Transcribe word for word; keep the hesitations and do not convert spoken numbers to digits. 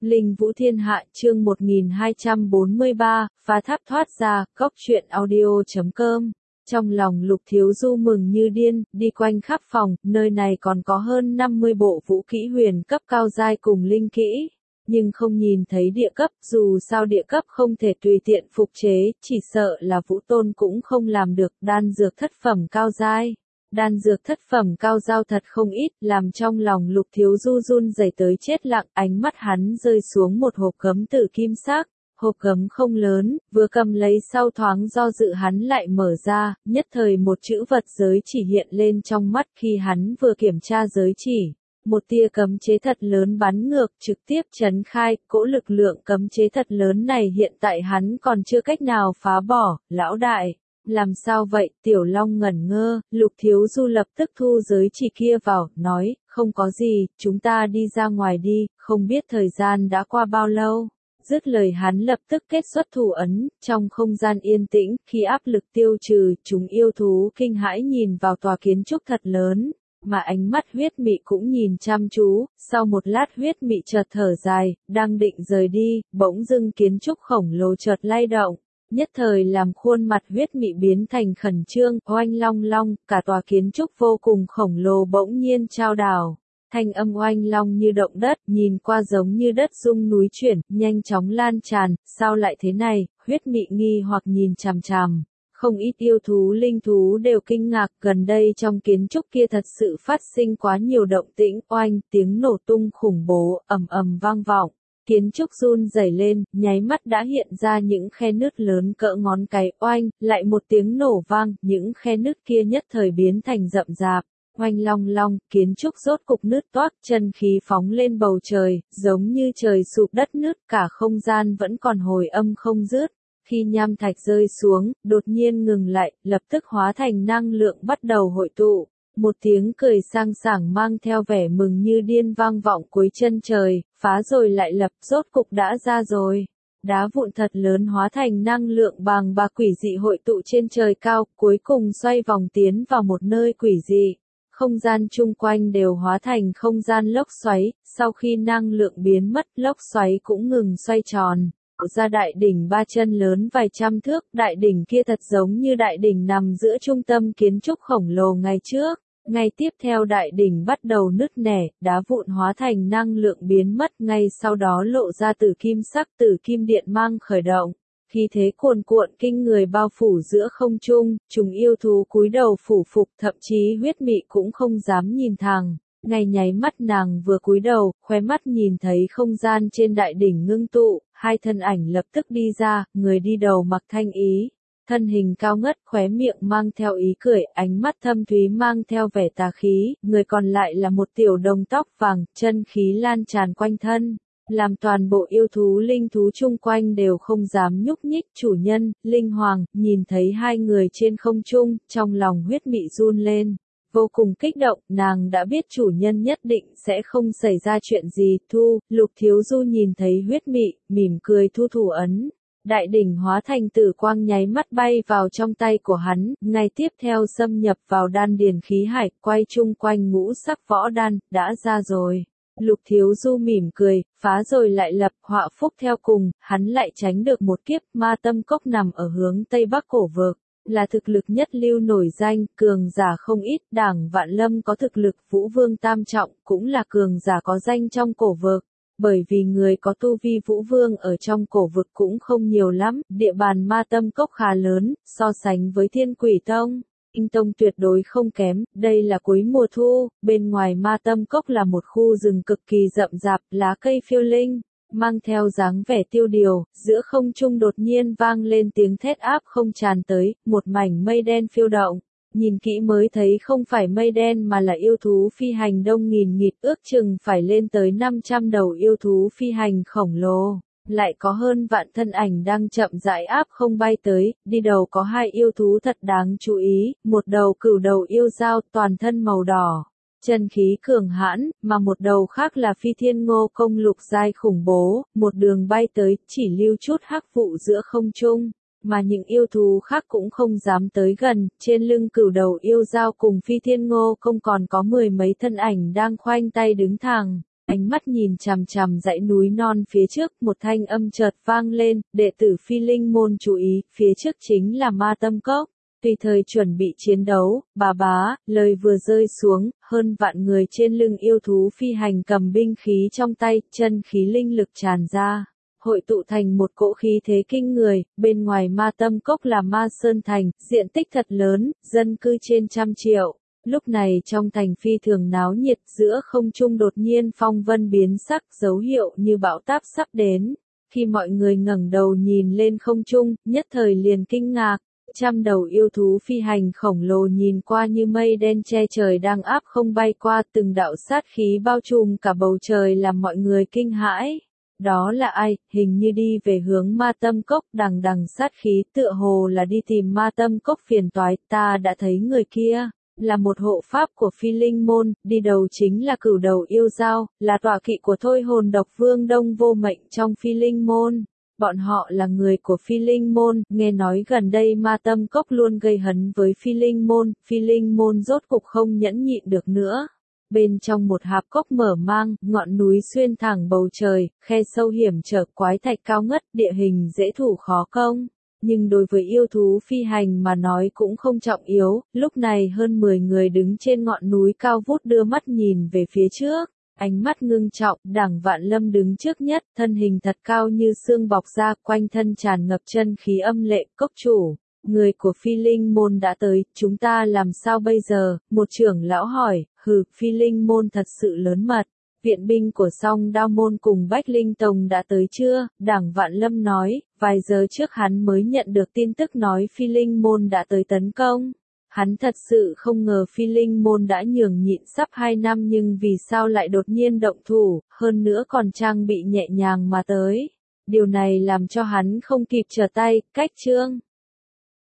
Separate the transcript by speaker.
Speaker 1: Linh Vũ Thiên Hạ chương một nghìn hai trăm bốn mươi ba, phá tháp thoát ra, góc truyện audio chấm com. Trong lòng Lục Thiếu Du mừng như điên, đi quanh khắp phòng, nơi này còn có hơn năm mươi bộ vũ kỹ huyền cấp cao giai cùng linh kỹ. Nhưng không nhìn thấy địa cấp, dù sao địa cấp không thể tùy tiện phục chế, chỉ sợ là Vũ Tôn cũng không làm được. Đan dược thất phẩm cao giai. Đan dược thất phẩm cao giao thật không ít, làm trong lòng Lục Thiếu Du run rẩy tới chết lặng, ánh mắt hắn rơi xuống một hộp gấm tử kim sắc. Hộp gấm không lớn, vừa cầm lấy sau thoáng do dự hắn lại mở ra, nhất thời một chữ vật giới chỉ hiện lên trong mắt khi hắn vừa kiểm tra giới chỉ. Một tia cấm chế thật lớn bắn ngược trực tiếp chấn khai, cỗ lực lượng cấm chế thật lớn này hiện tại hắn còn chưa cách nào phá bỏ, lão đại. Làm sao vậy, Tiểu Long ngẩn ngơ, Lục Thiếu Du lập tức thu giới chỉ kia vào, nói, không có gì, chúng ta đi ra ngoài đi, không biết thời gian đã qua bao lâu. Dứt lời hắn lập tức kết xuất thủ ấn, trong không gian yên tĩnh, khi áp lực tiêu trừ, chúng yêu thú kinh hãi nhìn vào tòa kiến trúc thật lớn, mà ánh mắt huyết mị cũng nhìn chăm chú, sau một lát huyết mị chợt thở dài, đang định rời đi, bỗng dưng kiến trúc khổng lồ chợt lay động. Nhất thời làm khuôn mặt huyết mị biến thành khẩn trương, oanh long long, cả tòa kiến trúc vô cùng khổng lồ bỗng nhiên chao đảo. Thanh âm oanh long như động đất, nhìn qua giống như đất rung núi chuyển, nhanh chóng lan tràn, sao lại thế này, huyết mị nghi hoặc nhìn chằm chằm. Không ít yêu thú linh thú đều kinh ngạc, gần đây trong kiến trúc kia thật sự phát sinh quá nhiều động tĩnh, oanh, tiếng nổ tung khủng bố, ầm ầm vang vọng. Kiến trúc run rẩy lên, nháy mắt đã hiện ra những khe nứt lớn cỡ ngón cái, oanh, lại một tiếng nổ vang, những khe nứt kia nhất thời biến thành rậm rạp. Oanh long long, kiến trúc rốt cục nứt toác, chân khí phóng lên bầu trời, giống như trời sụp đất nứt, cả không gian vẫn còn hồi âm không dứt. Khi nham thạch rơi xuống, đột nhiên ngừng lại, lập tức hóa thành năng lượng bắt đầu hội tụ. Một tiếng cười sang sảng mang theo vẻ mừng như điên vang vọng cuối chân trời, phá rồi lại lập, rốt cục đã ra rồi. Đá vụn thật lớn hóa thành năng lượng bàng bạc quỷ dị hội tụ trên trời cao, cuối cùng xoay vòng tiến vào một nơi quỷ dị. Không gian chung quanh đều hóa thành không gian lốc xoáy, sau khi năng lượng biến mất, lốc xoáy cũng ngừng xoay tròn. Ra đại đỉnh ba chân lớn vài trăm thước, đại đỉnh kia thật giống như đại đỉnh nằm giữa trung tâm kiến trúc khổng lồ ngày trước. Ngay tiếp theo đại đỉnh bắt đầu nứt nẻ, đá vụn hóa thành năng lượng biến mất, ngay sau đó lộ ra tử kim sắc, tử kim điện mang khởi động. Khi thế cuồn cuộn kinh người bao phủ giữa không trung, chúng yêu thú cúi đầu phủ phục, thậm chí huyết mị cũng không dám nhìn thẳng. Ngay nháy mắt nàng vừa cúi đầu, khóe mắt nhìn thấy không gian trên đại đỉnh ngưng tụ, hai thân ảnh lập tức đi ra, người đi đầu mặc thanh ý. Thân hình cao ngất, khóe miệng mang theo ý cười, ánh mắt thâm thúy mang theo vẻ tà khí, người còn lại là một tiểu đồng tóc vàng, chân khí lan tràn quanh thân. Làm toàn bộ yêu thú linh thú chung quanh đều không dám nhúc nhích, chủ nhân, linh hoàng, nhìn thấy hai người trên không trung, trong lòng huyết mị run lên. Vô cùng kích động, nàng đã biết chủ nhân nhất định sẽ không xảy ra chuyện gì, thu, Lục Thiếu Du nhìn thấy huyết mị, mỉm cười thu thủ ấn. Đại đỉnh hóa thành tử quang nháy mắt bay vào trong tay của hắn, ngay tiếp theo xâm nhập vào đan điền khí hải, quay chung quanh ngũ sắc võ đan, đã ra rồi. Lục Thiếu Du mỉm cười, phá rồi lại lập, họa phúc theo cùng, hắn lại tránh được một kiếp. Ma Tâm Cốc nằm ở hướng tây bắc cổ vực, là thực lực nhất lưu nổi danh, cường giả không ít, Đảng Vạn Lâm có thực lực Vũ Vương tam trọng, cũng là cường giả có danh trong cổ vực. Bởi vì người có tu vi Vũ Vương ở trong cổ vực cũng không nhiều lắm, địa bàn Ma Tâm Cốc khá lớn, so sánh với Thiên Quỷ Tông, Tinh Tông tuyệt đối không kém. Đây là cuối mùa thu, bên ngoài Ma Tâm Cốc là một khu rừng cực kỳ rậm rạp, lá cây phiêu linh, mang theo dáng vẻ tiêu điều, giữa không trung đột nhiên vang lên tiếng thét áp không tràn tới, một mảnh mây đen phiêu động. Nhìn kỹ mới thấy không phải mây đen mà là yêu thú phi hành đông nghìn nghịt, ước chừng phải lên tới năm trăm đầu yêu thú phi hành khổng lồ. Lại có hơn vạn thân ảnh đang chậm rãi áp không bay tới, đi đầu có hai yêu thú thật đáng chú ý, một đầu cửu đầu yêu dao toàn thân màu đỏ, chân khí cường hãn, mà một đầu khác là phi thiên ngô công lục giai khủng bố, một đường bay tới, chỉ lưu chút hắc vụ giữa không trung. Mà những yêu thú khác cũng không dám tới gần, trên lưng cửu đầu yêu dao cùng phi thiên ngô không còn có mười mấy thân ảnh đang khoanh tay đứng thẳng. Ánh mắt nhìn chằm chằm dãy núi non phía trước, một thanh âm chợt vang lên, đệ tử Phi Linh môn chú ý, phía trước chính là Ma Tâm Cốc. Tùy thời chuẩn bị chiến đấu, bà bá, lời vừa rơi xuống, hơn vạn người trên lưng yêu thú phi hành cầm binh khí trong tay, chân khí linh lực tràn ra, hội tụ thành một cỗ khí thế kinh người, bên ngoài Ma Tâm Cốc là Ma Sơn Thành, diện tích thật lớn, dân cư trên trăm triệu. Lúc này trong thành phi thường náo nhiệt, giữa không trung đột nhiên phong vân biến sắc, dấu hiệu như bão táp sắp đến. Khi mọi người ngẩng đầu nhìn lên không trung, nhất thời liền kinh ngạc. Trăm đầu yêu thú phi hành khổng lồ nhìn qua như mây đen che trời đang áp không bay qua, từng đạo sát khí bao trùm cả bầu trời làm mọi người kinh hãi. Đó là ai? Hình như đi về hướng Ma Tâm Cốc, đằng đằng sát khí, tựa hồ là đi tìm Ma Tâm Cốc phiền toái. Ta đã thấy người kia, là một hộ pháp của Phi Linh môn, đi đầu chính là Cửu Đầu yêu dao, là tọa kỵ của Thôi Hồn Độc Vương Đông Vô Mệnh trong Phi Linh môn. Bọn họ là người của Phi Linh môn, nghe nói gần đây Ma Tâm Cốc luôn gây hấn với Phi Linh môn, Phi Linh môn rốt cục không nhẫn nhịn được nữa. Bên trong một hạp cốc mở mang, ngọn núi xuyên thẳng bầu trời, khe sâu hiểm trở, quái thạch cao ngất, địa hình dễ thủ khó công. Nhưng đối với yêu thú phi hành mà nói cũng không trọng yếu, lúc này hơn mười người đứng trên ngọn núi cao vút đưa mắt nhìn về phía trước. Ánh mắt ngưng trọng, Đảng Vạn Lâm đứng trước nhất, thân hình thật cao như xương bọc ra, quanh thân tràn ngập chân khí âm lệ. Cốc chủ, người của Phi Linh môn đã tới, chúng ta làm sao bây giờ? Một trưởng lão hỏi. Hừ, Phi Linh môn thật sự lớn mật. Viện binh của Song Đao môn cùng Bách Linh Tông đã tới chưa? Đảng Vạn Lâm nói, vài giờ trước hắn mới nhận được tin tức nói Phi Linh môn đã tới tấn công. Hắn thật sự không ngờ Phi Linh môn đã nhường nhịn sắp hai năm nhưng vì sao lại đột nhiên động thủ, hơn nữa còn trang bị nhẹ nhàng mà tới. Điều này làm cho hắn không kịp trở tay, cách chương.